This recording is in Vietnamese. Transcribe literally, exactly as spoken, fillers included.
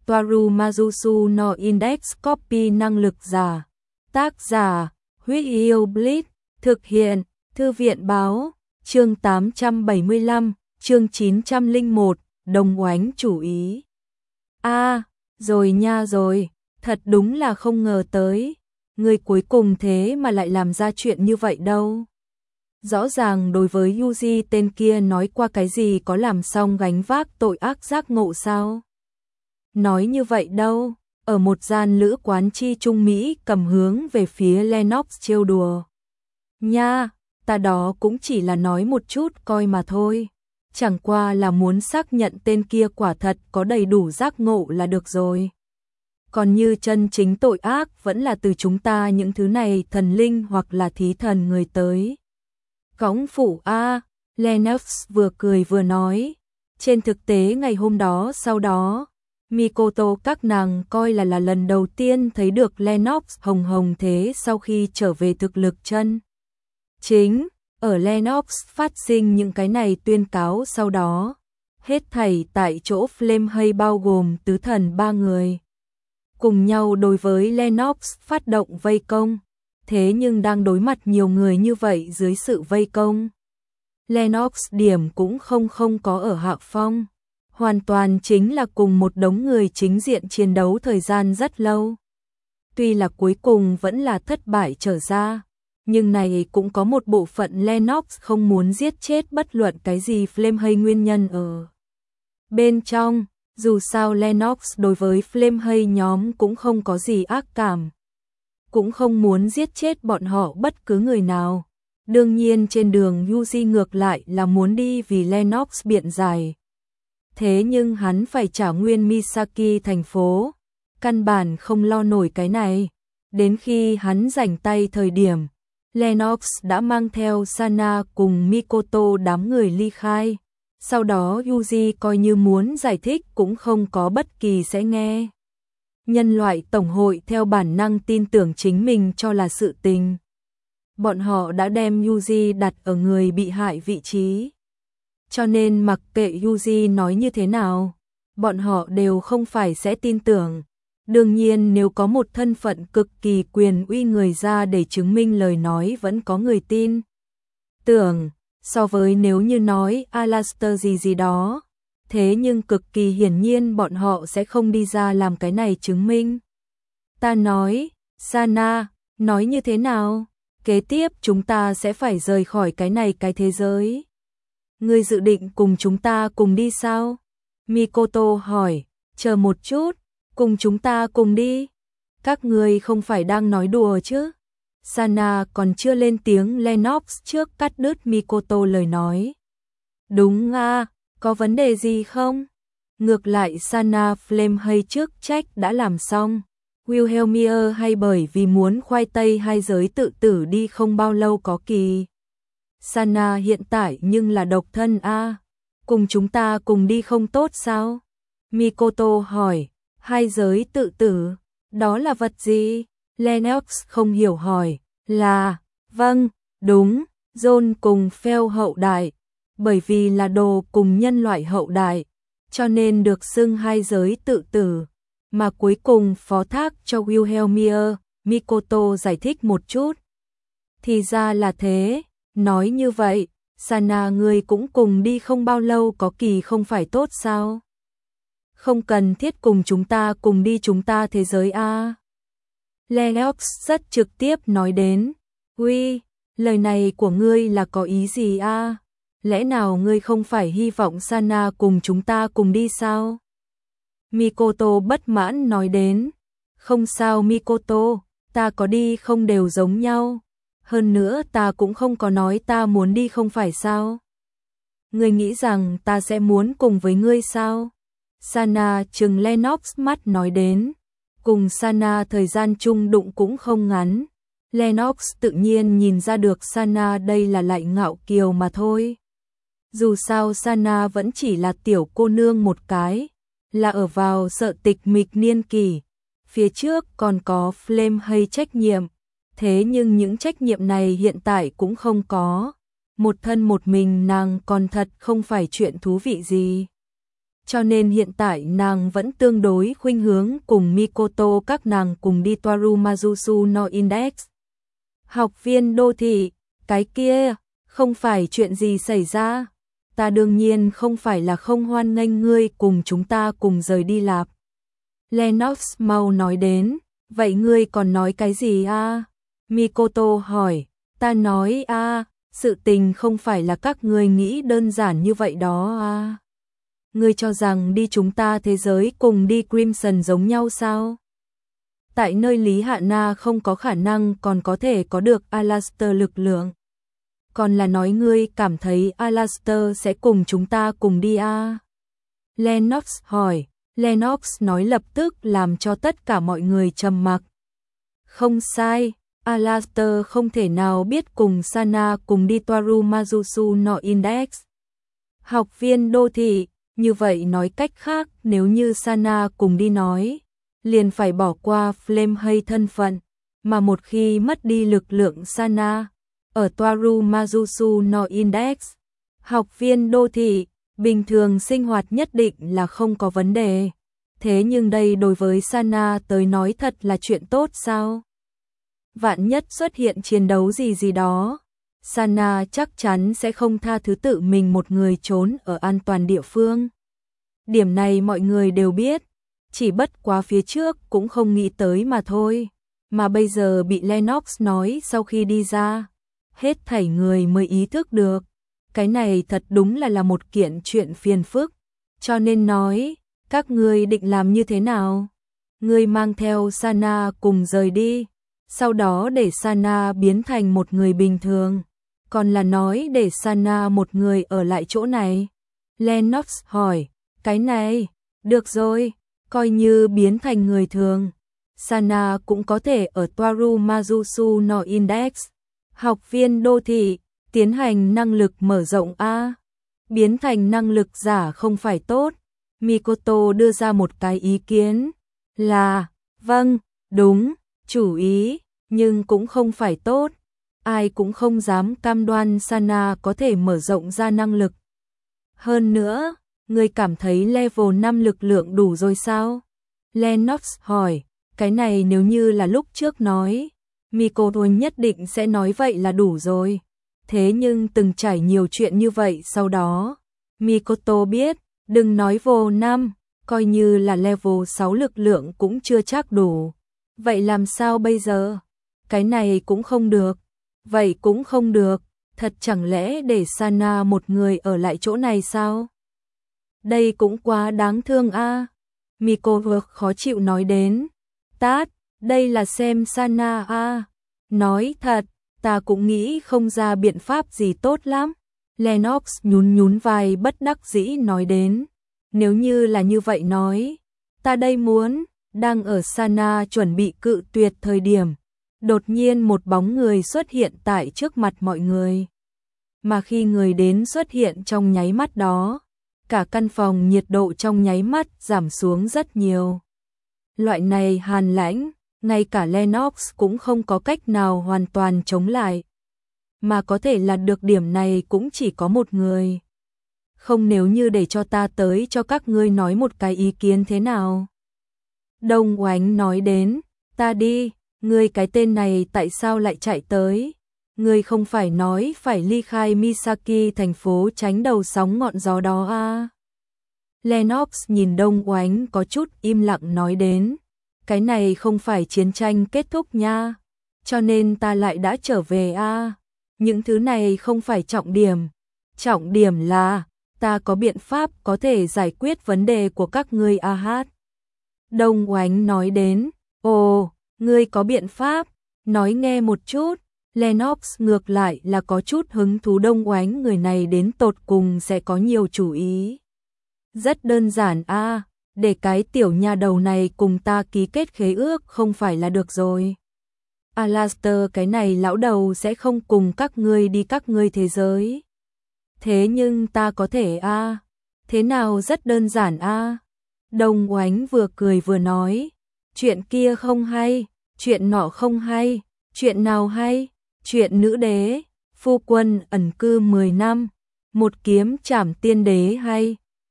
Toaru Majusu no Index Copy năng lực giả. Tác giả, Huyết Yêu Blitz, thực hiện, Thư viện báo, chương tám trăm bảy mươi lăm, chương chín trăm lẻ một, đồng oánh chủ ý. A, à, rồi nha rồi, thật đúng là không ngờ tới, người cuối cùng thế mà lại làm ra chuyện như vậy đâu. Rõ ràng đối với Yuji tên kia nói qua cái gì có làm xong gánh vác tội ác giác ngộ sao? Nói như vậy đâu, ở một gian lữ quán chi Trung Mỹ cầm hướng về phía Lennox trêu đùa. Nha, ta đó cũng chỉ là nói một chút coi mà thôi. Chẳng qua là muốn xác nhận tên kia quả thật có đầy đủ giác ngộ là được rồi. Còn như chân chính tội ác vẫn là từ chúng ta những thứ này thần linh hoặc là thí thần người tới. Cõng phủ A, Lennox vừa cười vừa nói. Trên thực tế ngày hôm đó sau đó, Mikoto các nàng coi là là lần đầu tiên thấy được Lennox hồng hồng thế sau khi trở về thực lực chân. Chính, ở Lennox phát sinh những cái này tuyên cáo sau đó, hết thảy tại chỗ Flame hay bao gồm tứ thần ba người. Cùng nhau đối với Lennox phát động vây công, thế nhưng đang đối mặt nhiều người như vậy dưới sự vây công. Lennox điểm cũng không không có ở hạ phong, hoàn toàn chính là cùng một đống người chính diện chiến đấu thời gian rất lâu. Tuy là cuối cùng vẫn là thất bại trở ra, nhưng này cũng có một bộ phận Lennox không muốn giết chết bất luận cái gì Flame hay nguyên nhân ở bên trong. Dù sao Lennox đối với Flame hay nhóm cũng không có gì ác cảm, cũng không muốn giết chết bọn họ bất cứ người nào. Đương nhiên trên đường Yuji ngược lại là muốn đi vì Lennox biện giải. Thế nhưng hắn phải trả nguyên Misaki thành phố, căn bản không lo nổi cái này. Đến khi hắn rảnh tay thời điểm, Lennox đã mang theo Sana cùng Mikoto đám người ly khai. Sau đó Yuji coi như muốn giải thích cũng không có bất kỳ sẽ nghe. Nhân loại tổng hội theo bản năng tin tưởng chính mình cho là sự tình. Bọn họ đã đem Yuji đặt ở người bị hại vị trí. Cho nên mặc kệ Yuji nói như thế nào, bọn họ đều không phải sẽ tin tưởng. Đương nhiên nếu có một thân phận cực kỳ quyền uy người ra để chứng minh lời nói vẫn có người tin tưởng. So với nếu như nói Alastair gì gì đó, thế nhưng cực kỳ hiển nhiên bọn họ sẽ không đi ra làm cái này chứng minh. Ta nói, Sana, nói như thế nào? Kế tiếp chúng ta sẽ phải rời khỏi cái này cái thế giới. Ngươi dự định cùng chúng ta cùng đi sao? Mikoto hỏi, chờ một chút, cùng chúng ta cùng đi. Các ngươi không phải đang nói đùa chứ? Sana còn chưa lên tiếng Lennox trước cắt đứt Mikoto lời nói. Đúng à, có vấn đề gì không? Ngược lại Sana Flame hay trước trách đã làm xong. Wilhelmia hay bởi vì muốn khoai tây hai giới tự tử đi không bao lâu có kỳ. Sana hiện tại nhưng là độc thân a, à? Cùng chúng ta cùng đi không tốt sao? Mikoto hỏi, hai giới tự tử, đó là vật gì? Lennox không hiểu hỏi, là, vâng, đúng, John cùng Phil hậu đại, bởi vì là đồ cùng nhân loại hậu đại, cho nên được xưng hai giới tự tử, mà cuối cùng phó thác cho Wilhelmia. Mikoto giải thích một chút. Thì ra là thế, nói như vậy, Sana ngươi cũng cùng đi không bao lâu có kỳ không phải tốt sao? Không cần thiết cùng chúng ta cùng đi chúng ta thế giới a. À? Lennox rất trực tiếp nói đến, "Uy, lời này của ngươi là có ý gì a? À? Lẽ nào ngươi không phải hy vọng Sana cùng chúng ta cùng đi sao?" Mikoto bất mãn nói đến, "Không sao Mikoto, ta có đi không đều giống nhau, hơn nữa ta cũng không có nói ta muốn đi không phải sao? Ngươi nghĩ rằng ta sẽ muốn cùng với ngươi sao?" Sana trừng Lennox mắt nói đến. Cùng Sana thời gian chung đụng cũng không ngắn. Lennox tự nhiên nhìn ra được Sana đây là lại ngạo kiều mà thôi. Dù sao Sana vẫn chỉ là tiểu cô nương một cái, là ở vào sợ tịch mịch niên kỳ. Phía trước còn có Flame hay trách nhiệm, thế nhưng những trách nhiệm này hiện tại cũng không có. Một thân một mình nàng còn thật không phải chuyện thú vị gì. cho nên hiện tại nàng vẫn tương đối khuynh hướng cùng Mikoto các nàng cùng đi Toarumazusu no Index. Học viên đô thị, cái kia, không phải chuyện gì xảy ra. Ta đương nhiên không phải là không hoan nghênh ngươi cùng chúng ta cùng rời đi lạp. Lennox mau nói đến, vậy ngươi còn nói cái gì a? Mikoto hỏi, ta nói a, sự tình không phải là các ngươi nghĩ đơn giản như vậy đó a. Ngươi cho rằng đi chúng ta thế giới cùng đi Crimson giống nhau sao? Tại nơi Lý Hạ Na không có khả năng còn có thể có được Alastair lực lượng. Còn là nói ngươi cảm thấy Alastair sẽ cùng chúng ta cùng đi a? Lennox hỏi, Lennox nói lập tức làm cho tất cả mọi người trầm mặc. Không sai, Alastair không thể nào biết cùng Sana cùng đi Toarumazusu no Index. Học viên đô thị, như vậy nói cách khác nếu như Sana cùng đi nói, liền phải bỏ qua Flame hay thân phận, mà một khi mất đi lực lượng Sana, ở Toarumazusu no Index, học viên đô thị, bình thường sinh hoạt nhất định là không có vấn đề. Thế nhưng đây đối với Sana tới nói thật là chuyện tốt sao? Vạn nhất xuất hiện chiến đấu gì gì đó, Sana chắc chắn sẽ không tha thứ tự mình một người trốn ở an toàn địa phương. Điểm này mọi người đều biết, chỉ bất quá phía trước cũng không nghĩ tới mà thôi. Mà bây giờ bị Lennox nói sau khi đi ra, hết thảy người mới ý thức được. Cái này thật đúng là là một kiện chuyện phiền phức. Cho nên nói, các ngươi định làm như thế nào? Ngươi mang theo Sana cùng rời đi, sau đó để Sana biến thành một người bình thường. Còn là nói để Sana một người ở lại chỗ này? Lennox hỏi, cái này, được rồi, coi như biến thành người thường. Sana cũng có thể ở Toarumazusu no Index. Học viên đô thị, tiến hành năng lực mở rộng A. Biến thành năng lực giả không phải tốt. Mikoto đưa ra một cái ý kiến là, vâng, đúng, chủ ý, nhưng cũng không phải tốt. Ai cũng không dám cam đoan Sana có thể mở rộng ra năng lực. Hơn nữa, người cảm thấy level năm lực lượng đủ rồi sao? Lennox hỏi, cái này nếu như là lúc trước nói, Mikoto nhất định sẽ nói vậy là đủ rồi. Thế nhưng từng trải nhiều chuyện như vậy sau đó, Mikoto biết, đừng nói level năm, coi như là level sáu lực lượng cũng chưa chắc đủ. Vậy làm sao bây giờ? Cái này cũng không được. Vậy cũng không được, thật chẳng lẽ để Sana một người ở lại chỗ này sao? Đây cũng quá đáng thương a. À. Mikoto khó chịu nói đến. Tát, đây là xem Sana a. À. Nói thật, ta cũng nghĩ không ra biện pháp gì tốt lắm. Lennox nhún nhún vai bất đắc dĩ nói đến. Nếu như là như vậy nói, ta đây muốn, đang ở Sana chuẩn bị cự tuyệt thời điểm. Đột nhiên một bóng người xuất hiện tại trước mặt mọi người. Mà khi người đến xuất hiện trong nháy mắt đó, cả căn phòng nhiệt độ trong nháy mắt giảm xuống rất nhiều. Loại này hàn lãnh, ngay cả Lennox cũng không có cách nào hoàn toàn chống lại. Mà có thể là được điểm này cũng chỉ có một người. Không, nếu như để cho ta tới cho các ngươi nói một cái ý kiến thế nào? Đông Oánh nói đến, ta đi. Ngươi cái tên này tại sao lại chạy tới? Ngươi không phải nói phải ly khai Misaki thành phố tránh đầu sóng ngọn gió đó à? Lennox nhìn Đông Oánh có chút im lặng nói đến. Cái này không phải chiến tranh kết thúc nha. Cho nên ta lại đã trở về à? Những thứ này không phải trọng điểm. Trọng điểm là, ta có biện pháp có thể giải quyết vấn đề của các ngươi à hát. Đông Oánh nói đến, ồ, ngươi có biện pháp, nói nghe một chút. Lennox ngược lại là có chút hứng thú Đông Oánh người này đến tột cùng sẽ có nhiều chủ ý. Rất đơn giản a, à, để cái tiểu nha đầu này cùng ta ký kết khế ước không phải là được rồi. Alastair cái này lão đầu sẽ không cùng các ngươi đi các ngươi thế giới. Thế nhưng ta có thể a, à, thế nào rất đơn giản a. À. Đông Oánh vừa cười vừa nói, chuyện kia không hay, chuyện nọ không hay, chuyện nào hay, chuyện nữ đế, phu quân ẩn cư mười năm, một kiếm trảm tiên đế hay,